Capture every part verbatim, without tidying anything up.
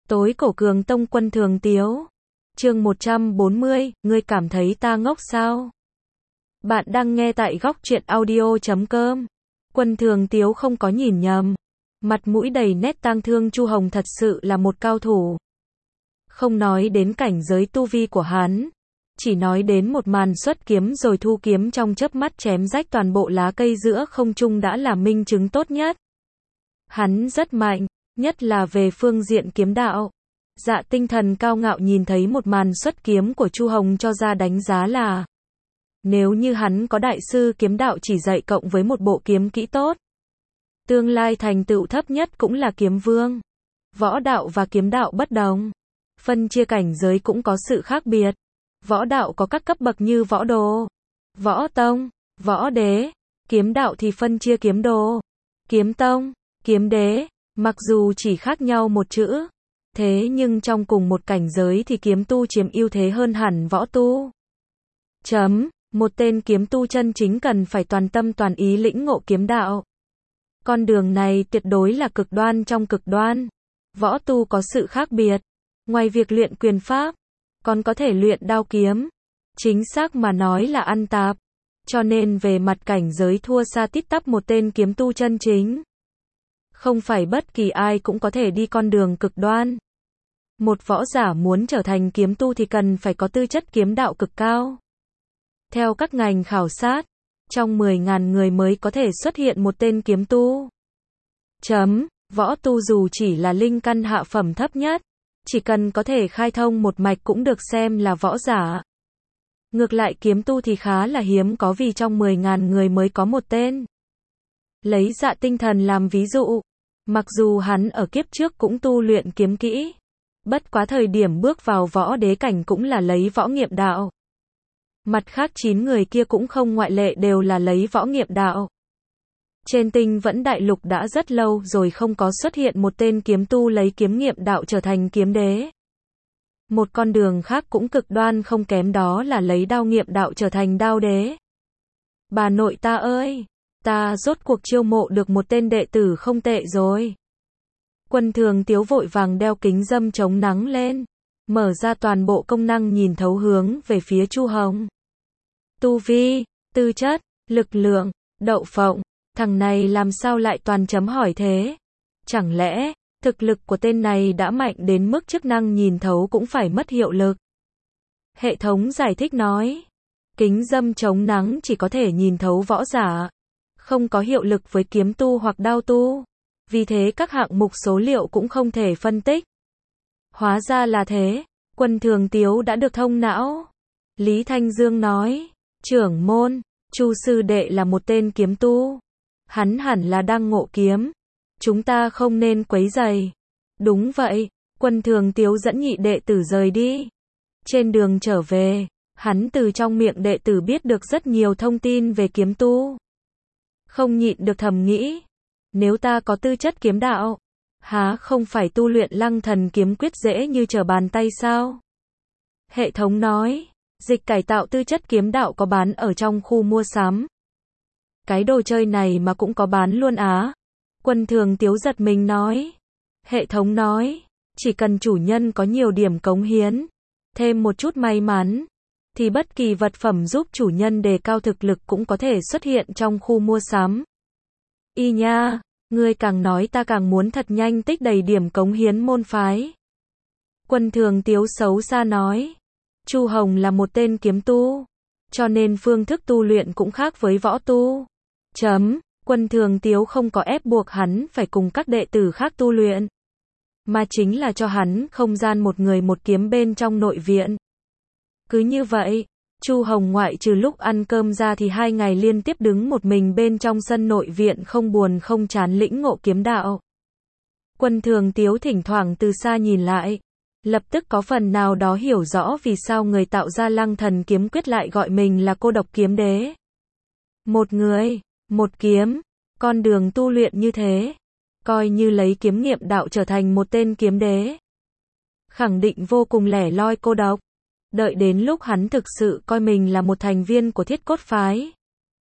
Tối cổ Cường Tông Quân Thường Tiếu. Chương một trăm bốn mươi, ngươi cảm thấy ta ngốc sao? Bạn đang nghe tại góc truyện audio chấm com. Quân Thường Tiếu không có nhìn nhầm. Mặt mũi đầy nét tang thương Chu Hồng thật sự là một cao thủ. Không nói đến cảnh giới tu vi của hắn, chỉ nói đến một màn xuất kiếm rồi thu kiếm trong chớp mắt chém rách toàn bộ lá cây giữa không trung đã là minh chứng tốt nhất. Hắn rất mạnh, nhất là về phương diện kiếm đạo. Dạ Tinh Thần cao ngạo nhìn thấy một màn xuất kiếm của Chu Hồng cho ra đánh giá là nếu như hắn có đại sư kiếm đạo chỉ dạy cộng với một bộ kiếm kỹ tốt, tương lai thành tựu thấp nhất cũng là kiếm vương. Võ đạo và kiếm đạo bất đồng, phân chia cảnh giới cũng có sự khác biệt. Võ đạo có các cấp bậc như võ đồ, võ tông, võ đế. Kiếm đạo thì phân chia kiếm đồ, kiếm tông, kiếm đế. Mặc dù chỉ khác nhau một chữ, thế nhưng trong cùng một cảnh giới thì kiếm tu chiếm ưu thế hơn hẳn võ tu. Chấm, một tên kiếm tu chân chính cần phải toàn tâm toàn ý lĩnh ngộ kiếm đạo. Con đường này tuyệt đối là cực đoan trong cực đoan. Võ tu có sự khác biệt. Ngoài việc luyện quyền pháp, còn có thể luyện đao kiếm. Chính xác mà nói là ăn tạp. Cho nên về mặt cảnh giới thua xa tít tắp một tên kiếm tu chân chính. Không phải bất kỳ ai cũng có thể đi con đường cực đoan. Một võ giả muốn trở thành kiếm tu thì cần phải có tư chất kiếm đạo cực cao. Theo các ngành khảo sát, trong mười nghìn người mới có thể xuất hiện một tên kiếm tu. Chấm, võ tu dù chỉ là linh căn hạ phẩm thấp nhất, chỉ cần có thể khai thông một mạch cũng được xem là võ giả. Ngược lại kiếm tu thì khá là hiếm có vì trong mười nghìn người mới có một tên. Lấy Dạ Tinh Thần làm ví dụ, mặc dù hắn ở kiếp trước cũng tu luyện kiếm kỹ, bất quá thời điểm bước vào võ đế cảnh cũng là lấy võ nghiệm đạo. Mặt khác chín người kia cũng không ngoại lệ đều là lấy võ nghiệm đạo. Trên tinh vẫn đại lục đã rất lâu rồi không có xuất hiện một tên kiếm tu lấy kiếm nghiệm đạo trở thành kiếm đế. Một con đường khác cũng cực đoan không kém đó là lấy đao nghiệm đạo trở thành đao đế. Bà nội ta ơi! Ta rốt cuộc chiêu mộ được một tên đệ tử không tệ rồi. Quân Thường Tiếu vội vàng đeo kính râm chống nắng lên, mở ra toàn bộ công năng nhìn thấu hướng về phía Chu Hồng. Tu vi, tư chất, lực lượng, đậu phộng, thằng này làm sao lại toàn chấm hỏi thế? Chẳng lẽ, thực lực của tên này đã mạnh đến mức chức năng nhìn thấu cũng phải mất hiệu lực? Hệ thống giải thích nói, kính râm chống nắng chỉ có thể nhìn thấu võ giả, không có hiệu lực với kiếm tu hoặc đao tu. Vì thế các hạng mục số liệu cũng không thể phân tích. Hóa ra là thế, Quân Thường Tiếu đã được thông não. Lý Thanh Dương nói, trưởng môn, Chu sư đệ là một tên kiếm tu. Hắn hẳn là đang ngộ kiếm. Chúng ta không nên quấy rầy. Đúng vậy, Quân Thường Tiếu dẫn nhị đệ tử rời đi. Trên đường trở về, hắn từ trong miệng đệ tử biết được rất nhiều thông tin về kiếm tu. Không nhịn được thầm nghĩ, nếu ta có tư chất kiếm đạo, há không phải tu luyện Lăng Thần kiếm quyết dễ như trở bàn tay sao? Hệ thống nói, dịch cải tạo tư chất kiếm đạo có bán ở trong khu mua sắm. Cái đồ chơi này mà cũng có bán luôn á? Quân Thường Tiếu giật mình nói. Hệ thống nói, chỉ cần chủ nhân có nhiều điểm cống hiến, thêm một chút may mắn, thì bất kỳ vật phẩm giúp chủ nhân đề cao thực lực cũng có thể xuất hiện trong khu mua sắm. Y nha, ngươi càng nói ta càng muốn thật nhanh tích đầy điểm cống hiến môn phái. Quân Thường Tiếu xấu xa nói, Chu Hồng là một tên kiếm tu, cho nên phương thức tu luyện cũng khác với võ tu. Chấm, Quân Thường Tiếu không có ép buộc hắn phải cùng các đệ tử khác tu luyện, mà chính là cho hắn không gian một người một kiếm bên trong nội viện. Cứ như vậy, Chu Hồng ngoại trừ lúc ăn cơm ra thì hai ngày liên tiếp đứng một mình bên trong sân nội viện không buồn không chán lĩnh ngộ kiếm đạo. Quân Thường Tiếu thỉnh thoảng từ xa nhìn lại, lập tức có phần nào đó hiểu rõ vì sao người tạo ra Lăng Thần kiếm quyết lại gọi mình là cô độc kiếm đế. Một người, một kiếm, con đường tu luyện như thế, coi như lấy kiếm nghiệm đạo trở thành một tên kiếm đế, khẳng định vô cùng lẻ loi cô độc. Đợi đến lúc hắn thực sự coi mình là một thành viên của Thiết Cốt phái,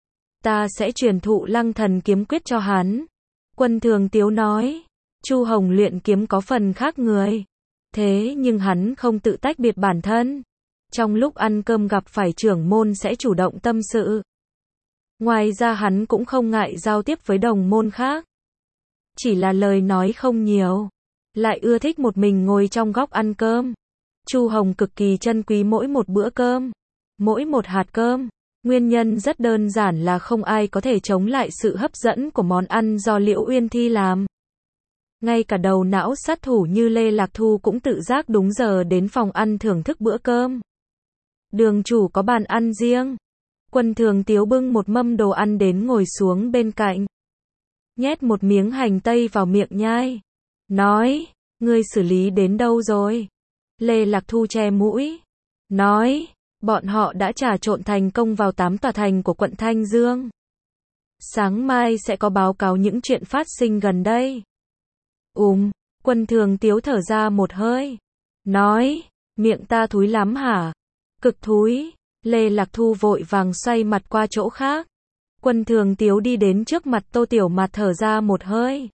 ta sẽ truyền thụ Lăng Thần kiếm quyết cho hắn. Quân Thường Tiếu nói, Chu Hồng luyện kiếm có phần khác người. Thế nhưng hắn không tự tách biệt bản thân. Trong lúc ăn cơm gặp phải trưởng môn sẽ chủ động tâm sự. Ngoài ra hắn cũng không ngại giao tiếp với đồng môn khác. Chỉ là lời nói không nhiều. Lại ưa thích một mình ngồi trong góc ăn cơm. Chu Hồng cực kỳ trân quý mỗi một bữa cơm. Mỗi một hạt cơm. Nguyên nhân rất đơn giản là không ai có thể chống lại sự hấp dẫn của món ăn do Liễu Uyên Thi làm. Ngay cả đầu não sát thủ như Lê Lạc Thu cũng tự giác đúng giờ đến phòng ăn thưởng thức bữa cơm. Đường chủ có bàn ăn riêng. Quân Thường Tiếu bưng một mâm đồ ăn đến ngồi xuống bên cạnh. Nhét một miếng hành tây vào miệng nhai. Nói, ngươi xử lý đến đâu rồi? Lê Lạc Thu che mũi. Nói, bọn họ đã trà trộn thành công vào tám tòa thành của quận Thanh Dương. Sáng mai sẽ có báo cáo những chuyện phát sinh gần đây. Ùm, Quân Thường Tiếu thở ra một hơi. Nói, miệng ta thúi lắm hả? Cực thúi. Lê Lạc Thu vội vàng xoay mặt qua chỗ khác. Quân Thường Tiếu đi đến trước mặt Tô Tiểu Mạt thở ra một hơi.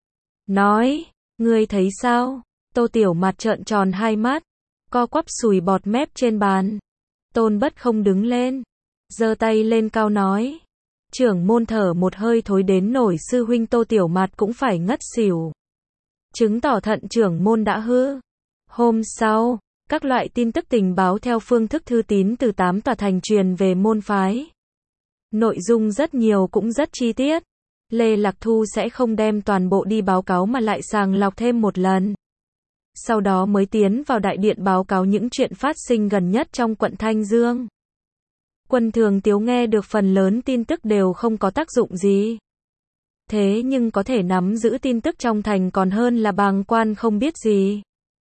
Nói, ngươi thấy sao? Tô Tiểu Mạt trợn tròn hai mắt, co quắp sùi bọt mép trên bàn. Tôn Bất Không đứng lên, giơ tay lên cao nói. Trưởng môn thở một hơi thối đến nổi sư huynh Tô Tiểu Mạt cũng phải ngất xỉu. Chứng tỏ thận trưởng môn đã hư. Hôm sau, các loại tin tức tình báo theo phương thức thư tín từ tám tòa thành truyền về môn phái. Nội dung rất nhiều cũng rất chi tiết. Lê Lạc Thu sẽ không đem toàn bộ đi báo cáo mà lại sàng lọc thêm một lần. Sau đó mới tiến vào đại điện báo cáo những chuyện phát sinh gần nhất trong quận Thanh Dương. Quân Thường Tiếu nghe được phần lớn tin tức đều không có tác dụng gì. Thế nhưng có thể nắm giữ tin tức trong thành còn hơn là bàng quan không biết gì.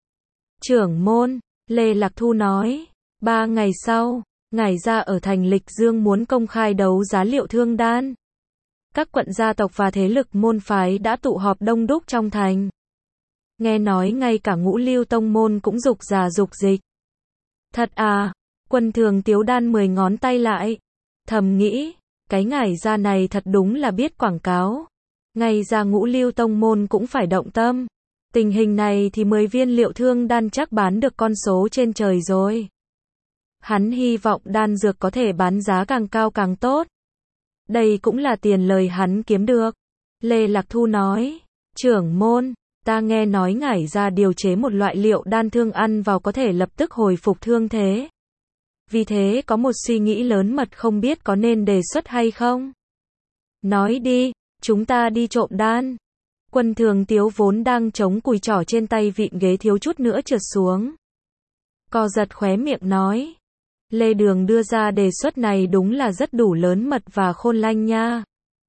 Trưởng môn, Lê Lạc Thu nói, ba ngày sau, ngải gia ở thành Lịch Dương muốn công khai đấu giá Liệu Thương Đan. Các quận gia tộc và thế lực môn phái đã tụ họp đông đúc trong thành. Nghe nói ngay cả Ngũ Lưu tông môn cũng dục giả dục dịch. Thật à? Quân Thường Tiếu đan mười ngón tay lại. Thầm nghĩ, cái ngải gia này thật đúng là biết quảng cáo. Ngay ra Ngũ Lưu tông môn cũng phải động tâm. Tình hình này thì mười viên Liệu Thương Đan chắc bán được con số trên trời rồi. Hắn hy vọng đan dược có thể bán giá càng cao càng tốt. Đây cũng là tiền lời hắn kiếm được. Lê Lạc Thu nói, trưởng môn, ta nghe nói ngải gia điều chế một loại liệu đan thương ăn vào có thể lập tức hồi phục thương thế. Vì thế có một suy nghĩ lớn mật không biết có nên đề xuất hay không. Nói đi, chúng ta đi trộm đan. Quân Thường Tiếu vốn đang chống cùi trỏ trên tay vịn ghế thiếu chút nữa trượt xuống. Co giật khóe miệng nói. Lê Đường đưa ra đề xuất này đúng là rất đủ lớn mật và khôn lanh nha.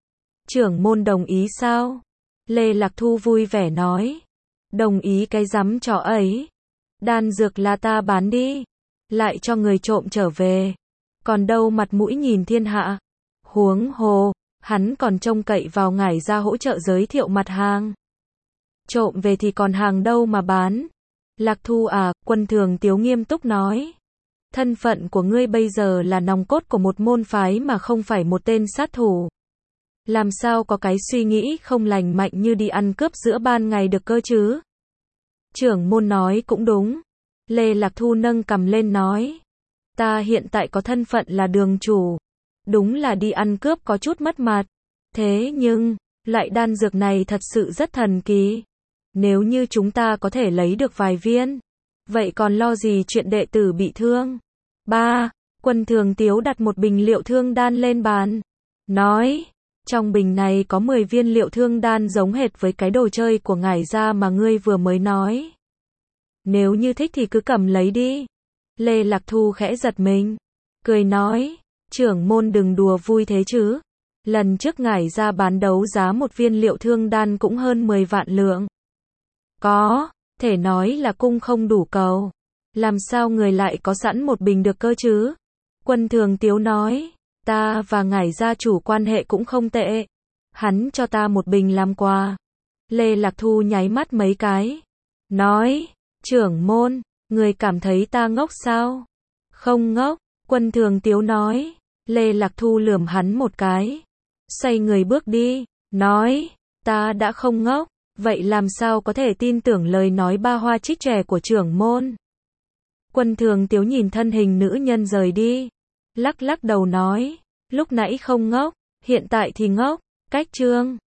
Trưởng môn đồng ý sao? Lê Lạc Thu vui vẻ nói. Đồng ý cái rắm trò ấy. Đan dược là ta bán đi. Lại cho người trộm trở về. Còn đâu mặt mũi nhìn thiên hạ. Huống hồ, hắn còn trông cậy vào ngải gia hỗ trợ giới thiệu mặt hàng. Trộm về thì còn hàng đâu mà bán. Lạc Thu à, Quân Thường Tiếu nghiêm túc nói. Thân phận của ngươi bây giờ là nòng cốt của một môn phái mà không phải một tên sát thủ. Làm sao có cái suy nghĩ không lành mạnh như đi ăn cướp giữa ban ngày được cơ chứ? Trưởng môn nói cũng đúng. Lê Lạc Thu nâng cằm lên nói. Ta hiện tại có thân phận là đường chủ. Đúng là đi ăn cướp có chút mất mặt. Thế nhưng, loại đan dược này thật sự rất thần kỳ. Nếu như chúng ta có thể lấy được vài viên, vậy còn lo gì chuyện đệ tử bị thương? Ba, Quân Thường Tiếu đặt một bình liệu thương đan lên bàn. Nói, trong bình này có mười viên liệu thương đan giống hệt với cái đồ chơi của ngải gia mà ngươi vừa mới nói. Nếu như thích thì cứ cầm lấy đi. Lê Lạc Thu khẽ giật mình. Cười nói, trưởng môn đừng đùa vui thế chứ. Lần trước ngải gia bán đấu giá một viên liệu thương đan cũng hơn mười vạn lượng. Có, thể nói là cung không đủ cầu. Làm sao người lại có sẵn một bình được cơ chứ? Quân Thường Tiếu nói, ta và ngải gia chủ quan hệ cũng không tệ. Hắn cho ta một bình làm quà. Lê Lạc Thu nháy mắt mấy cái. Nói, trưởng môn, người cảm thấy ta ngốc sao? Không ngốc, Quân Thường Tiếu nói. Lê Lạc Thu lườm hắn một cái. Xoay người bước đi, nói, ta đã không ngốc. Vậy làm sao có thể tin tưởng lời nói ba hoa trích trẻ của trưởng môn? Quân Thường Tiếu nhìn thân hình nữ nhân rời đi, lắc lắc đầu nói, lúc nãy không ngốc, hiện tại thì ngốc, cách trương.